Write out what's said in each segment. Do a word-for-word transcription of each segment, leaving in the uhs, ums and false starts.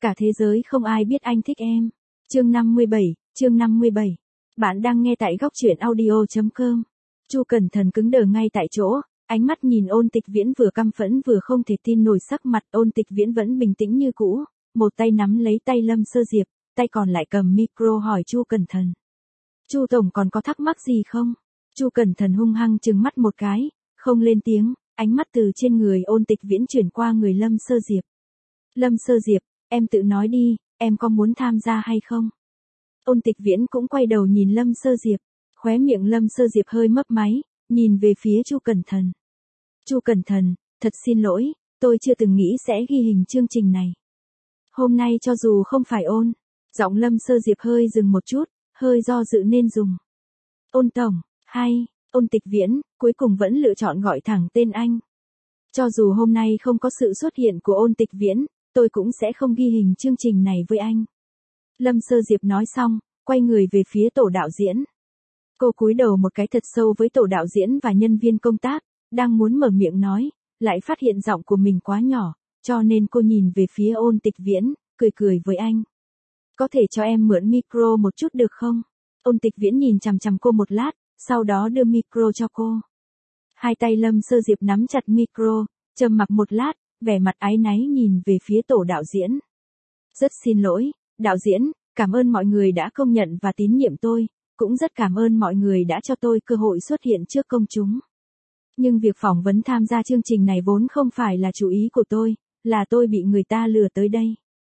Cả thế giới không ai biết anh thích em. Chương năm mươi bảy, chương năm mươi bảy. Bạn đang nghe tại góc truyện audio chấm com. Chu Cẩn Thần cứng đờ ngay tại chỗ, ánh mắt nhìn Ôn Tịch Viễn vừa căm phẫn vừa không thể tin nổi sắc mặt. Ôn Tịch Viễn vẫn bình tĩnh như cũ, một tay nắm lấy tay Lâm Sơ Diệp, tay còn lại cầm micro hỏi Chu Cẩn Thần. Chu tổng còn có thắc mắc gì không? Chu Cẩn Thần hung hăng trừng mắt một cái, không lên tiếng, ánh mắt từ trên người Ôn Tịch Viễn chuyển qua người Lâm Sơ Diệp. Lâm Sơ Diệp, em tự nói đi, em có muốn tham gia hay không? Ôn Tịch Viễn cũng quay đầu nhìn Lâm Sơ Diệp, khóe miệng Lâm Sơ Diệp hơi mấp máy, nhìn về phía Chu Cẩn Thần. Chu Cẩn Thần, thật xin lỗi, tôi chưa từng nghĩ sẽ ghi hình chương trình này. Hôm nay cho dù không phải ôn, giọng Lâm Sơ Diệp hơi dừng một chút, hơi do dự nên dùng. Ôn tổng, hay, Ôn Tịch Viễn, cuối cùng vẫn lựa chọn gọi thẳng tên anh. Cho dù hôm nay không có sự xuất hiện của Ôn Tịch Viễn, tôi cũng sẽ không ghi hình chương trình này với anh. Lâm Sơ Diệp nói xong, quay người về phía tổ đạo diễn. Cô cúi đầu một cái thật sâu với tổ đạo diễn và nhân viên công tác, đang muốn mở miệng nói, lại phát hiện giọng của mình quá nhỏ, cho nên cô nhìn về phía Ôn Tịch Viễn, cười cười với anh. Có thể cho em mượn micro một chút được không? Ôn Tịch Viễn nhìn chằm chằm cô một lát, sau đó đưa micro cho cô. Hai tay Lâm Sơ Diệp nắm chặt micro, trầm mặc một lát, vẻ mặt áy náy nhìn về phía tổ đạo diễn. Rất xin lỗi, đạo diễn, cảm ơn mọi người đã công nhận và tín nhiệm tôi, cũng rất cảm ơn mọi người đã cho tôi cơ hội xuất hiện trước công chúng. Nhưng việc phỏng vấn tham gia chương trình này vốn không phải là chủ ý của tôi, là tôi bị người ta lừa tới đây.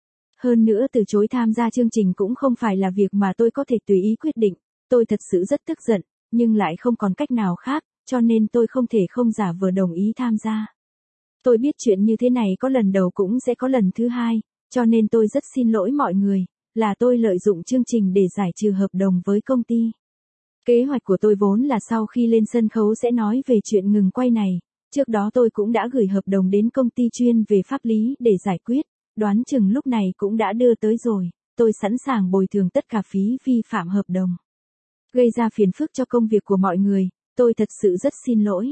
Hơn nữa từ chối tham gia chương trình cũng không phải là việc mà tôi có thể tùy ý quyết định, tôi thật sự rất tức giận, nhưng lại không còn cách nào khác, cho nên tôi không thể không giả vờ đồng ý tham gia. Tôi biết chuyện như thế này có lần đầu cũng sẽ có lần thứ hai, cho nên tôi rất xin lỗi mọi người, là tôi lợi dụng chương trình để giải trừ hợp đồng với công ty. Kế hoạch của tôi vốn là sau khi lên sân khấu sẽ nói về chuyện ngừng quay này, trước đó tôi cũng đã gửi hợp đồng đến công ty chuyên về pháp lý để giải quyết, đoán chừng lúc này cũng đã đưa tới rồi, tôi sẵn sàng bồi thường tất cả phí vi phạm hợp đồng. Gây ra phiền phức cho công việc của mọi người, tôi thật sự rất xin lỗi.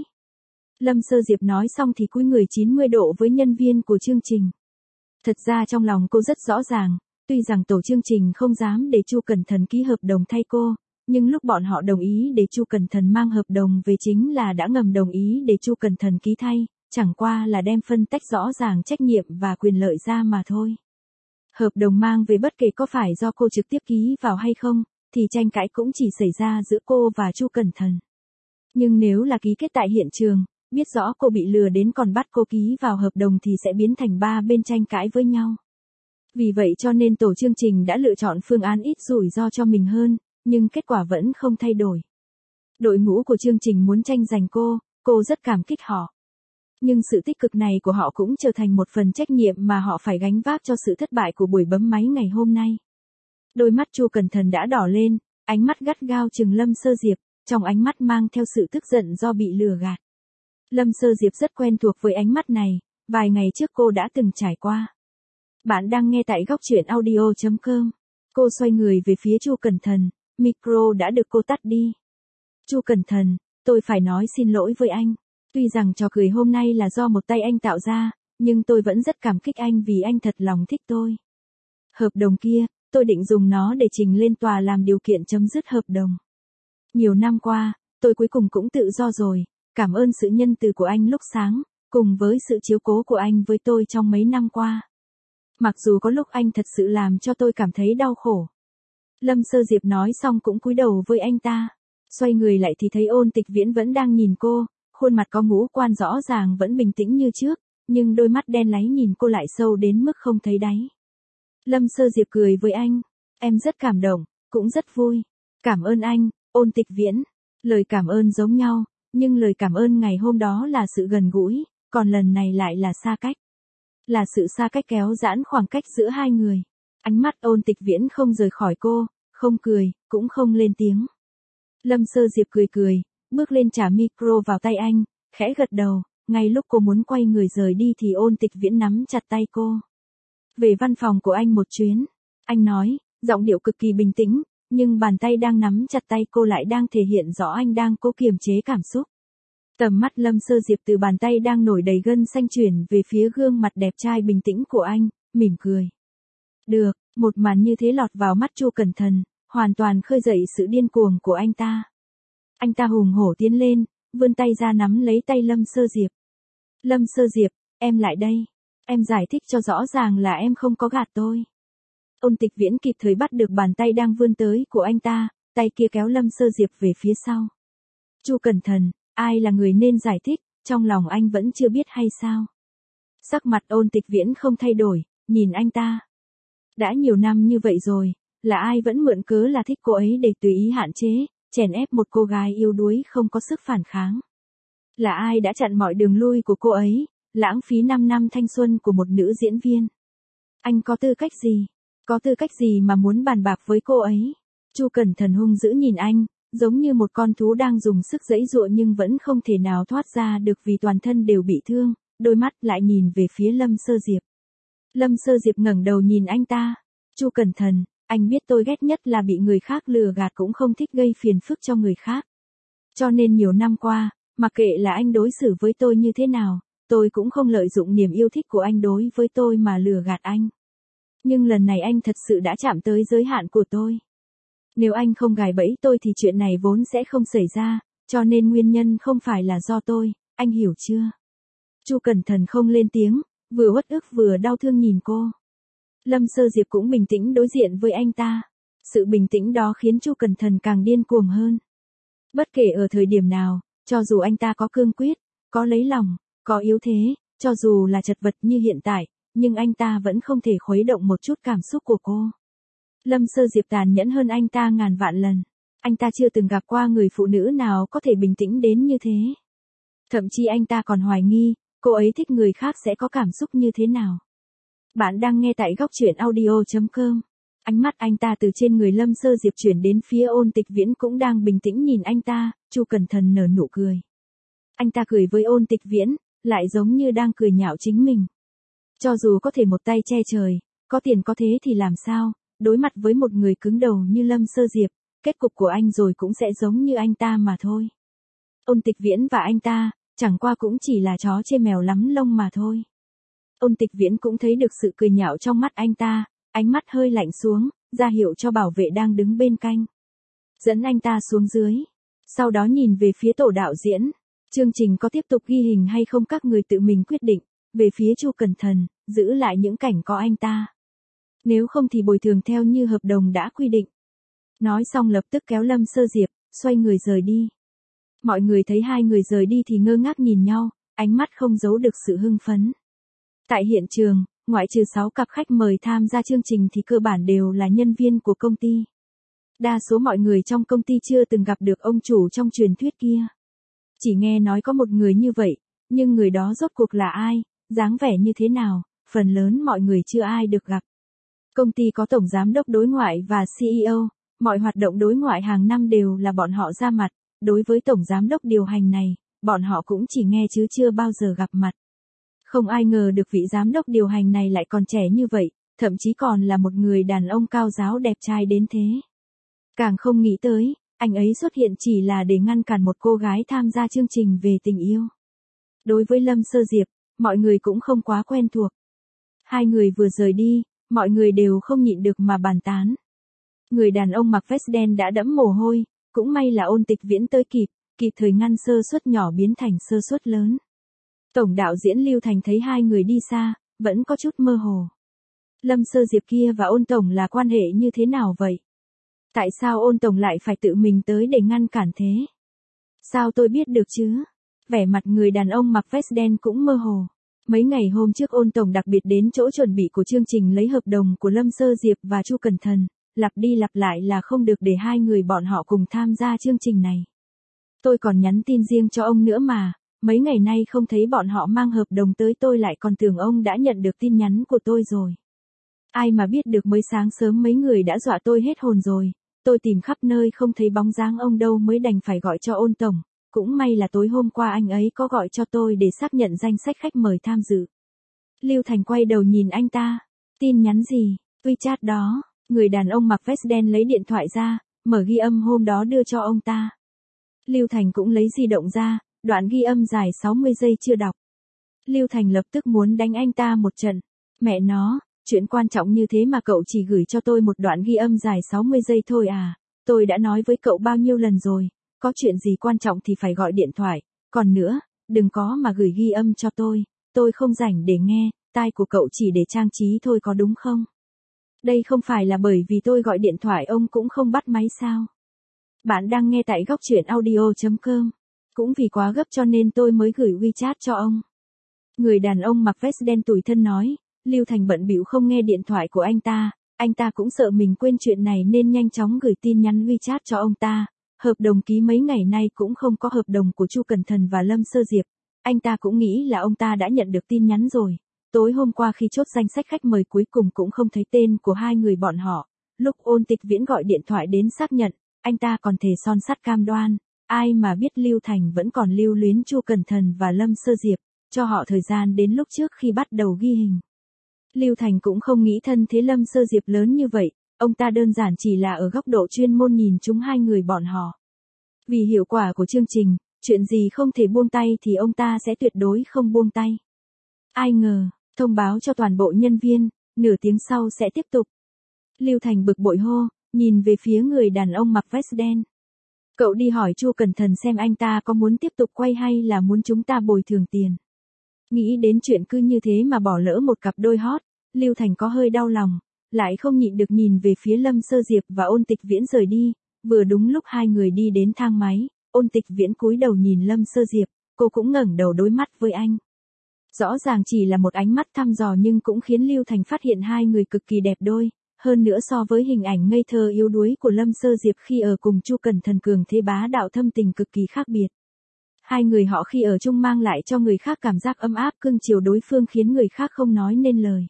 Lâm Sơ Diệp nói xong thì cúi người chín mươi độ với nhân viên của chương trình. Thật ra trong lòng cô rất rõ ràng, tuy rằng tổ chương trình không dám để Chu Cẩn Thần ký hợp đồng thay cô, nhưng lúc bọn họ đồng ý để Chu Cẩn Thần mang hợp đồng về chính là đã ngầm đồng ý để Chu Cẩn Thần ký thay, chẳng qua là đem phân tách rõ ràng trách nhiệm và quyền lợi ra mà thôi. Hợp đồng mang về bất kể có phải do cô trực tiếp ký vào hay không, thì tranh cãi cũng chỉ xảy ra giữa cô và Chu Cẩn Thần. Nhưng nếu là ký kết tại hiện trường, biết rõ cô bị lừa đến còn bắt cô ký vào hợp đồng thì sẽ biến thành ba bên tranh cãi với nhau. Vì vậy cho nên tổ chương trình đã lựa chọn phương án ít rủi ro cho mình hơn, nhưng kết quả vẫn không thay đổi. Đội ngũ của chương trình muốn tranh giành cô, cô rất cảm kích họ. Nhưng sự tích cực này của họ cũng trở thành một phần trách nhiệm mà họ phải gánh vác cho sự thất bại của buổi bấm máy ngày hôm nay. Đôi mắt Chu Cẩn Thần đã đỏ lên, ánh mắt gắt gao trừng Lâm Sơ Diệp, trong ánh mắt mang theo sự tức giận do bị lừa gạt. Lâm Sơ Diệp rất quen thuộc với ánh mắt này, vài ngày trước cô đã từng trải qua. Bạn đang nghe tại góc truyện audio chấm com. Cô xoay người về phía Chu Cẩn Thần, micro đã được cô tắt đi. Chu Cẩn Thần, tôi phải nói xin lỗi với anh. Tuy rằng trò cười hôm nay là do một tay anh tạo ra, nhưng tôi vẫn rất cảm kích anh vì anh thật lòng thích tôi. Hợp đồng kia, tôi định dùng nó để trình lên tòa làm điều kiện chấm dứt hợp đồng. Nhiều năm qua, tôi cuối cùng cũng tự do rồi, cảm ơn sự nhân từ của anh lúc sáng, cùng với sự chiếu cố của anh với tôi trong mấy năm qua. Mặc dù có lúc anh thật sự làm cho tôi cảm thấy đau khổ. Lâm Sơ Diệp nói xong cũng cúi đầu với anh ta. Xoay người lại thì thấy Ôn Tịch Viễn vẫn đang nhìn cô, khuôn mặt có ngũ quan rõ ràng vẫn bình tĩnh như trước, nhưng đôi mắt đen láy nhìn cô lại sâu đến mức không thấy đáy. Lâm Sơ Diệp cười với anh, em rất cảm động, cũng rất vui. Cảm ơn anh, Ôn Tịch Viễn. Lời cảm ơn giống nhau, nhưng lời cảm ơn ngày hôm đó là sự gần gũi, còn lần này lại là xa cách. Là sự xa cách kéo giãn khoảng cách giữa hai người. Ánh mắt Ôn Tịch Viễn không rời khỏi cô, không cười, cũng không lên tiếng. Lâm Sơ Diệp cười cười, bước lên trả micro vào tay anh, khẽ gật đầu, ngay lúc cô muốn quay người rời đi thì Ôn Tịch Viễn nắm chặt tay cô. Về văn phòng của anh một chuyến, anh nói, giọng điệu cực kỳ bình tĩnh, nhưng bàn tay đang nắm chặt tay cô lại đang thể hiện rõ anh đang cố kiềm chế cảm xúc. Tầm mắt Lâm Sơ Diệp từ bàn tay đang nổi đầy gân xanh chuyển về phía gương mặt đẹp trai bình tĩnh của anh, mỉm cười. Được, một màn như thế lọt vào mắt Chu Cẩn Thần, hoàn toàn khơi dậy sự điên cuồng của anh ta. Anh ta hùng hổ tiến lên, vươn tay ra nắm lấy tay Lâm Sơ Diệp. Lâm Sơ Diệp, em lại đây. Em giải thích cho rõ ràng là em không có gạt tôi. Ôn Tịch Viễn kịp thời bắt được bàn tay đang vươn tới của anh ta, tay kia kéo Lâm Sơ Diệp về phía sau. Chu Cẩn Thần, ai là người nên giải thích, trong lòng anh vẫn chưa biết hay sao? Sắc mặt Ôn Tịch Viễn không thay đổi, nhìn anh ta. Đã nhiều năm như vậy rồi, là ai vẫn mượn cớ là thích cô ấy để tùy ý hạn chế, chèn ép một cô gái yếu đuối không có sức phản kháng? Là ai đã chặn mọi đường lui của cô ấy, lãng phí năm năm thanh xuân của một nữ diễn viên? Anh có tư cách gì? Có tư cách gì mà muốn bàn bạc với cô ấy? Chu Cẩn Thần hung dữ nhìn anh, giống như một con thú đang dùng sức giãy giụa nhưng vẫn không thể nào thoát ra được vì toàn thân đều bị thương, đôi mắt lại nhìn về phía Lâm Sơ Diệp. Lâm Sơ Diệp ngẩng đầu nhìn anh ta. Chu Cẩn Thần, anh biết tôi ghét nhất là bị người khác lừa gạt, cũng không thích gây phiền phức cho người khác. Cho nên nhiều năm qua, mặc kệ là anh đối xử với tôi như thế nào, tôi cũng không lợi dụng niềm yêu thích của anh đối với tôi mà lừa gạt anh. Nhưng lần này anh thật sự đã chạm tới giới hạn của tôi. Nếu anh không gài bẫy tôi thì chuyện này vốn sẽ không xảy ra, cho nên nguyên nhân không phải là do tôi, anh hiểu chưa? Chu Cẩn Thần không lên tiếng, vừa uất ức vừa đau thương nhìn cô. Lâm Sơ Diệp cũng bình tĩnh đối diện với anh ta. Sự bình tĩnh đó khiến Chu Cẩn Thần càng điên cuồng hơn. Bất kể ở thời điểm nào, cho dù anh ta có cương quyết, có lấy lòng, có yếu thế, cho dù là chật vật như hiện tại, nhưng anh ta vẫn không thể khuấy động một chút cảm xúc của cô. Lâm Sơ Diệp tàn nhẫn hơn anh ta ngàn vạn lần. Anh ta chưa từng gặp qua người phụ nữ nào có thể bình tĩnh đến như thế. Thậm chí anh ta còn hoài nghi, cô ấy thích người khác sẽ có cảm xúc như thế nào. Bạn đang nghe tại góc truyện audio chấm com. Ánh mắt anh ta từ trên người Lâm Sơ Diệp chuyển đến phía Ôn Tịch Viễn cũng đang bình tĩnh nhìn anh ta, Chu Cẩn Thần nở nụ cười. Anh ta cười với Ôn Tịch Viễn, lại giống như đang cười nhạo chính mình. Cho dù có thể một tay che trời, có tiền có thế thì làm sao, đối mặt với một người cứng đầu như Lâm Sơ Diệp, kết cục của anh rồi cũng sẽ giống như anh ta mà thôi. Ôn Tịch Viễn và anh ta, chẳng qua cũng chỉ là chó chê mèo lắm lông mà thôi. Ôn Tịch Viễn cũng thấy được sự cười nhạo trong mắt anh ta, ánh mắt hơi lạnh xuống, ra hiệu cho bảo vệ đang đứng bên cạnh. Dẫn anh ta xuống dưới. Sau đó nhìn về phía tổ đạo diễn. Chương trình có tiếp tục ghi hình hay không các người tự mình quyết định. Về phía Chu Cẩn Thần, giữ lại những cảnh có anh ta. Nếu không thì bồi thường theo như hợp đồng đã quy định. Nói xong lập tức kéo Lâm Sơ Diệp, xoay người rời đi. Mọi người thấy hai người rời đi thì ngơ ngác nhìn nhau, ánh mắt không giấu được sự hưng phấn. Tại hiện trường, ngoại trừ sáu cặp khách mời tham gia chương trình thì cơ bản đều là nhân viên của công ty. Đa số mọi người trong công ty chưa từng gặp được ông chủ trong truyền thuyết kia. Chỉ nghe nói có một người như vậy, nhưng người đó rốt cuộc là ai, dáng vẻ như thế nào, phần lớn mọi người chưa ai được gặp. Công ty có tổng giám đốc đối ngoại và xê e ô, mọi hoạt động đối ngoại hàng năm đều là bọn họ ra mặt, đối với tổng giám đốc điều hành này, bọn họ cũng chỉ nghe chứ chưa bao giờ gặp mặt. Không ai ngờ được vị giám đốc điều hành này lại còn trẻ như vậy, thậm chí còn là một người đàn ông cao ráo đẹp trai đến thế. Càng không nghĩ tới, anh ấy xuất hiện chỉ là để ngăn cản một cô gái tham gia chương trình về tình yêu. Đối với Lâm Sơ Diệp, mọi người cũng không quá quen thuộc. Hai người vừa rời đi, mọi người đều không nhịn được mà bàn tán. Người đàn ông mặc vest đen đã đẫm mồ hôi, cũng may là Ôn Tịch Viễn tới kịp, kịp thời ngăn sơ suất nhỏ biến thành sơ suất lớn. Tổng đạo diễn Lưu Thành thấy hai người đi xa, vẫn có chút mơ hồ. Lâm Sơ Diệp kia và Ôn Tổng là quan hệ như thế nào vậy? Tại sao Ôn Tổng lại phải tự mình tới để ngăn cản thế? Sao tôi biết được chứ? Vẻ mặt người đàn ông mặc vest đen cũng mơ hồ. Mấy ngày hôm trước Ôn Tổng đặc biệt đến chỗ chuẩn bị của chương trình lấy hợp đồng của Lâm Sơ Diệp và Chu Cẩn Thần, lặp đi lặp lại là không được để hai người bọn họ cùng tham gia chương trình này. Tôi còn nhắn tin riêng cho ông nữa mà, mấy ngày nay không thấy bọn họ mang hợp đồng tới tôi lại còn tưởng ông đã nhận được tin nhắn của tôi rồi. Ai mà biết được mới sáng sớm mấy người đã dọa tôi hết hồn rồi, tôi tìm khắp nơi không thấy bóng dáng ông đâu mới đành phải gọi cho Ôn Tổng, cũng may là tối hôm qua anh ấy có gọi cho tôi để xác nhận danh sách khách mời tham dự. Lưu Thành quay đầu nhìn anh ta, tin nhắn gì, WeChat đó, người đàn ông mặc vest đen lấy điện thoại ra, mở ghi âm hôm đó đưa cho ông ta. Lưu Thành cũng lấy di động ra, đoạn ghi âm dài sáu mươi giây chưa đọc. Lưu Thành lập tức muốn đánh anh ta một trận, mẹ nó, Chuyện quan trọng như thế mà cậu chỉ gửi cho tôi một đoạn ghi âm dài sáu mươi giây thôi à? Tôi đã nói với cậu bao nhiêu lần rồi, có chuyện gì quan trọng thì phải gọi điện thoại, còn nữa, đừng có mà gửi ghi âm cho tôi, tôi không rảnh để nghe, tai của cậu chỉ để trang trí thôi có đúng không? Đây không phải là bởi vì tôi gọi điện thoại ông cũng không bắt máy sao? Bạn đang nghe tại góc truyện audio chấm com. Cũng vì quá gấp cho nên tôi mới gửi WeChat cho ông. Người đàn ông mặc vest đen tủi thân nói, Lưu Thành bận bịu không nghe điện thoại của anh ta, anh ta cũng sợ mình quên chuyện này nên nhanh chóng gửi tin nhắn WeChat cho ông ta. Hợp đồng ký mấy ngày nay cũng không có hợp đồng của Chu Cẩn Thận và Lâm Sơ Diệp. Anh ta cũng nghĩ là ông ta đã nhận được tin nhắn rồi. Tối hôm qua khi chốt danh sách khách mời cuối cùng cũng không thấy tên của hai người bọn họ. Lúc Ôn Tịch Viễn gọi điện thoại đến xác nhận, anh ta còn thề son sắt cam đoan. Ai mà biết Lưu Thành vẫn còn lưu luyến Chu Cẩn Thận và Lâm Sơ Diệp, cho họ thời gian đến lúc trước khi bắt đầu ghi hình. Lưu Thành cũng không nghĩ thân thế Lâm Sơ Diệp lớn như vậy, ông ta đơn giản chỉ là ở góc độ chuyên môn nhìn chúng hai người bọn họ. Vì hiệu quả của chương trình, chuyện gì không thể buông tay thì ông ta sẽ tuyệt đối không buông tay. Ai ngờ, thông báo cho toàn bộ nhân viên, nửa tiếng sau sẽ tiếp tục. Lưu Thành bực bội hô, nhìn về phía người đàn ông mặc vest đen. Cậu đi hỏi Chu Cẩn Thận xem anh ta có muốn tiếp tục quay hay là muốn chúng ta bồi thường tiền. Nghĩ đến chuyện cứ như thế mà bỏ lỡ một cặp đôi hot, Lưu Thành có hơi đau lòng, lại không nhịn được nhìn về phía Lâm Sơ Diệp và Ôn Tịch Viễn rời đi, vừa đúng lúc hai người đi đến thang máy, Ôn Tịch Viễn cúi đầu nhìn Lâm Sơ Diệp, cô cũng ngẩng đầu đối mắt với anh. Rõ ràng chỉ là một ánh mắt thăm dò nhưng cũng khiến Lưu Thành phát hiện hai người cực kỳ đẹp đôi, hơn nữa so với hình ảnh ngây thơ yếu đuối của Lâm Sơ Diệp khi ở cùng Chu Cẩn Thận cường thế bá đạo thâm tình cực kỳ khác biệt. Hai người họ khi ở chung mang lại cho người khác cảm giác ấm áp cưng chiều đối phương khiến người khác không nói nên lời.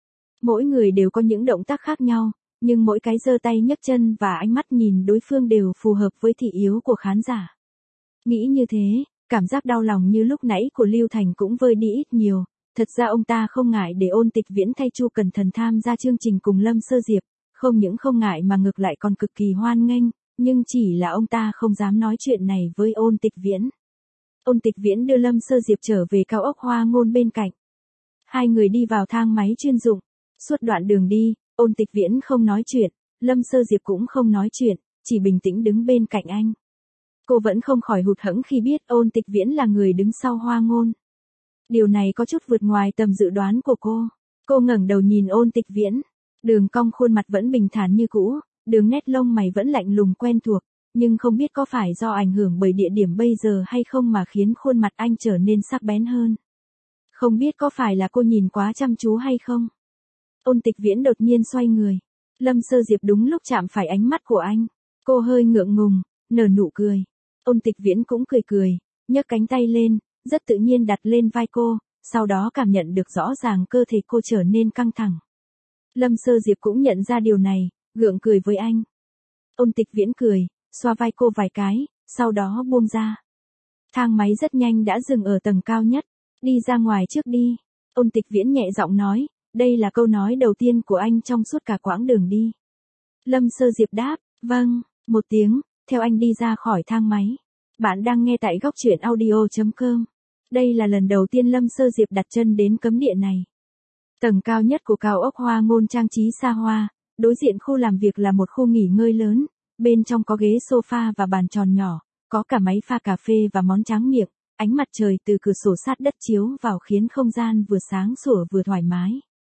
Mỗi người đều có những động tác khác nhau, nhưng mỗi cái giơ tay nhấc chân và ánh mắt nhìn đối phương đều phù hợp với thị yếu của khán giả. Nghĩ như thế, cảm giác đau lòng như lúc nãy của Lưu Thành cũng vơi đi ít nhiều. Thật ra ông ta không ngại để Ôn Tịch Viễn thay Chu Cẩn Thận tham gia chương trình cùng Lâm Sơ Diệp, không những không ngại mà ngược lại còn cực kỳ hoan nghênh, nhưng chỉ là ông ta không dám nói chuyện này với Ôn Tịch Viễn. Ôn Tịch Viễn đưa Lâm Sơ Diệp trở về cao ốc Hoa Ngôn bên cạnh. Hai người đi vào thang máy chuyên dụng. Suốt đoạn đường đi, Ôn Tịch Viễn không nói chuyện, Lâm Sơ Diệp cũng không nói chuyện, chỉ bình tĩnh đứng bên cạnh anh. Cô vẫn không khỏi hụt hẫng khi biết Ôn Tịch Viễn là người đứng sau Hoa Ngôn. Điều này có chút vượt ngoài tầm dự đoán của cô. Cô ngẩng đầu nhìn Ôn Tịch Viễn. Đường cong khuôn mặt vẫn bình thản như cũ, đường nét lông mày vẫn lạnh lùng quen thuộc, nhưng không biết có phải do ảnh hưởng bởi địa điểm bây giờ hay không mà khiến khuôn mặt anh trở nên sắc bén hơn. Không biết có phải là cô nhìn quá chăm chú hay không? Ôn Tịch Viễn đột nhiên xoay người. Lâm Sơ Diệp đúng lúc chạm phải ánh mắt của anh. Cô hơi ngượng ngùng, nở nụ cười. Ôn Tịch Viễn cũng cười cười, nhấc cánh tay lên, rất tự nhiên đặt lên vai cô, sau đó cảm nhận được rõ ràng cơ thể cô trở nên căng thẳng. Lâm Sơ Diệp cũng nhận ra điều này, gượng cười với anh. Ôn Tịch Viễn cười, xoa vai cô vài cái, sau đó buông ra. Thang máy rất nhanh đã dừng ở tầng cao nhất. Đi ra ngoài trước đi. Ôn Tịch Viễn nhẹ giọng nói, đây là câu nói đầu tiên của anh trong suốt cả quãng đường đi. Lâm Sơ Diệp đáp, vâng, một tiếng, theo anh đi ra khỏi thang máy. Bạn đang nghe tại góc truyện audio chấm com. Đây là lần đầu tiên Lâm Sơ Diệp đặt chân đến cấm địa này. Tầng cao nhất của cao ốc Hoa Ngôn trang trí xa hoa, đối diện khu làm việc là một khu nghỉ ngơi lớn, bên trong có ghế sofa và bàn tròn nhỏ, có cả máy pha cà phê và món tráng miệng, ánh mặt trời từ cửa sổ sát đất chiếu vào khiến không gian vừa sáng sủa vừa thoải mái.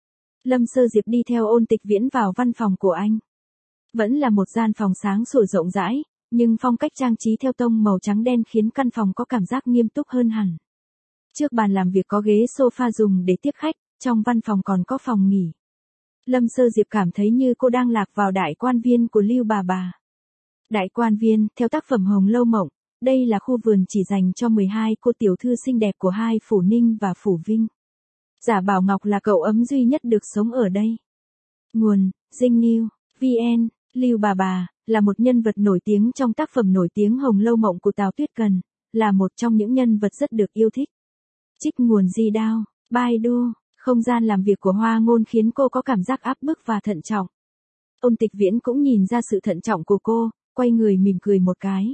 Lâm Sơ Diệp đi theo Ôn Tịch Viễn vào văn phòng của anh. Vẫn là một gian phòng sáng sủa rộng rãi, nhưng phong cách trang trí theo tông màu trắng đen khiến căn phòng có cảm giác nghiêm túc hơn hẳn. Trước bàn làm việc có ghế sofa dùng để tiếp khách, trong văn phòng còn có phòng nghỉ. Lâm Sơ Diệp cảm thấy như cô đang lạc vào đại quan viên của Lưu bà bà. Đại quan viên, theo tác phẩm Hồng Lâu Mộng, đây là khu vườn chỉ dành cho mười hai cô tiểu thư xinh đẹp của hai phủ Ninh và phủ Vinh. Giả Bảo Ngọc là cậu ấm duy nhất được sống ở đây. Nguồn, Dinh News, vê en, Lưu bà bà, là một nhân vật nổi tiếng trong tác phẩm nổi tiếng Hồng Lâu Mộng của Tào Tuyết Cần, là một trong những nhân vật rất được yêu thích. Trích nguồn Di-đao, Baidu, không gian làm việc của Hoa Ngôn khiến cô có cảm giác áp bức và thận trọng. Ôn Tịch Viễn cũng nhìn ra sự thận trọng của cô, quay người mỉm cười một cái.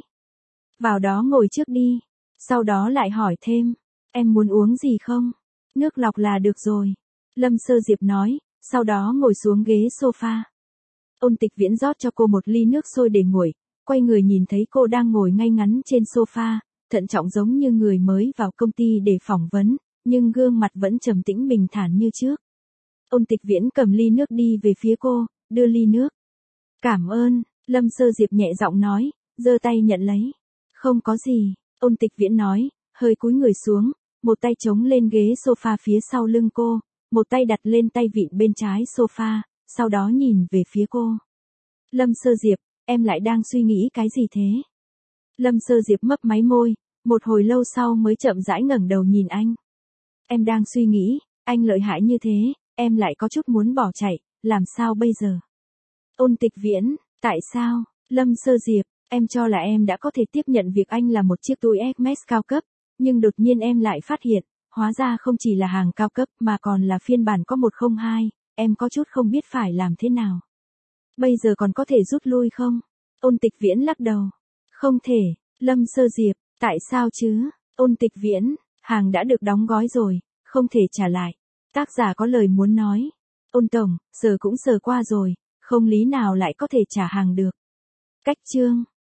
Vào đó ngồi trước đi, sau đó lại hỏi thêm, em muốn uống gì không? Nước lọc là được rồi. Lâm Sơ Diệp nói, sau đó ngồi xuống ghế sofa. Ôn Tịch Viễn rót cho cô một ly nước sôi để nguội, quay người nhìn thấy cô đang ngồi ngay ngắn trên sofa, thận trọng giống như người mới vào công ty để phỏng vấn, nhưng gương mặt vẫn trầm tĩnh bình thản như trước. Ôn Tịch Viễn cầm ly nước đi về phía cô, đưa ly nước. Cảm ơn, Lâm Sơ Diệp nhẹ giọng nói, giơ tay nhận lấy. Không có gì, Ôn Tịch Viễn nói, hơi cúi người xuống, một tay chống lên ghế sofa phía sau lưng cô, một tay đặt lên tay vịn bên trái sofa, sau đó nhìn về phía cô. Lâm Sơ Diệp, em lại đang suy nghĩ cái gì thế? Lâm Sơ Diệp mấp máy môi, một hồi lâu sau mới chậm rãi ngẩng đầu nhìn anh. Em đang suy nghĩ, anh lợi hại như thế, em lại có chút muốn bỏ chạy, làm sao bây giờ? Ôn Tịch Viễn, tại sao? Lâm Sơ Diệp, em cho là em đã có thể tiếp nhận việc anh là một chiếc túi Hermes cao cấp, nhưng đột nhiên em lại phát hiện, hóa ra không chỉ là hàng cao cấp mà còn là phiên bản có một không hai, em có chút không biết phải làm thế nào. Bây giờ còn có thể rút lui không? Ôn Tịch Viễn lắc đầu. Không thể, Lâm Sơ Diệp, tại sao chứ? Ôn Tịch Viễn, hàng đã được đóng gói rồi, không thể trả lại. Tác giả có lời muốn nói. Ôn tổng, sờ cũng sờ qua rồi, không lý nào lại có thể trả hàng được. Cách chương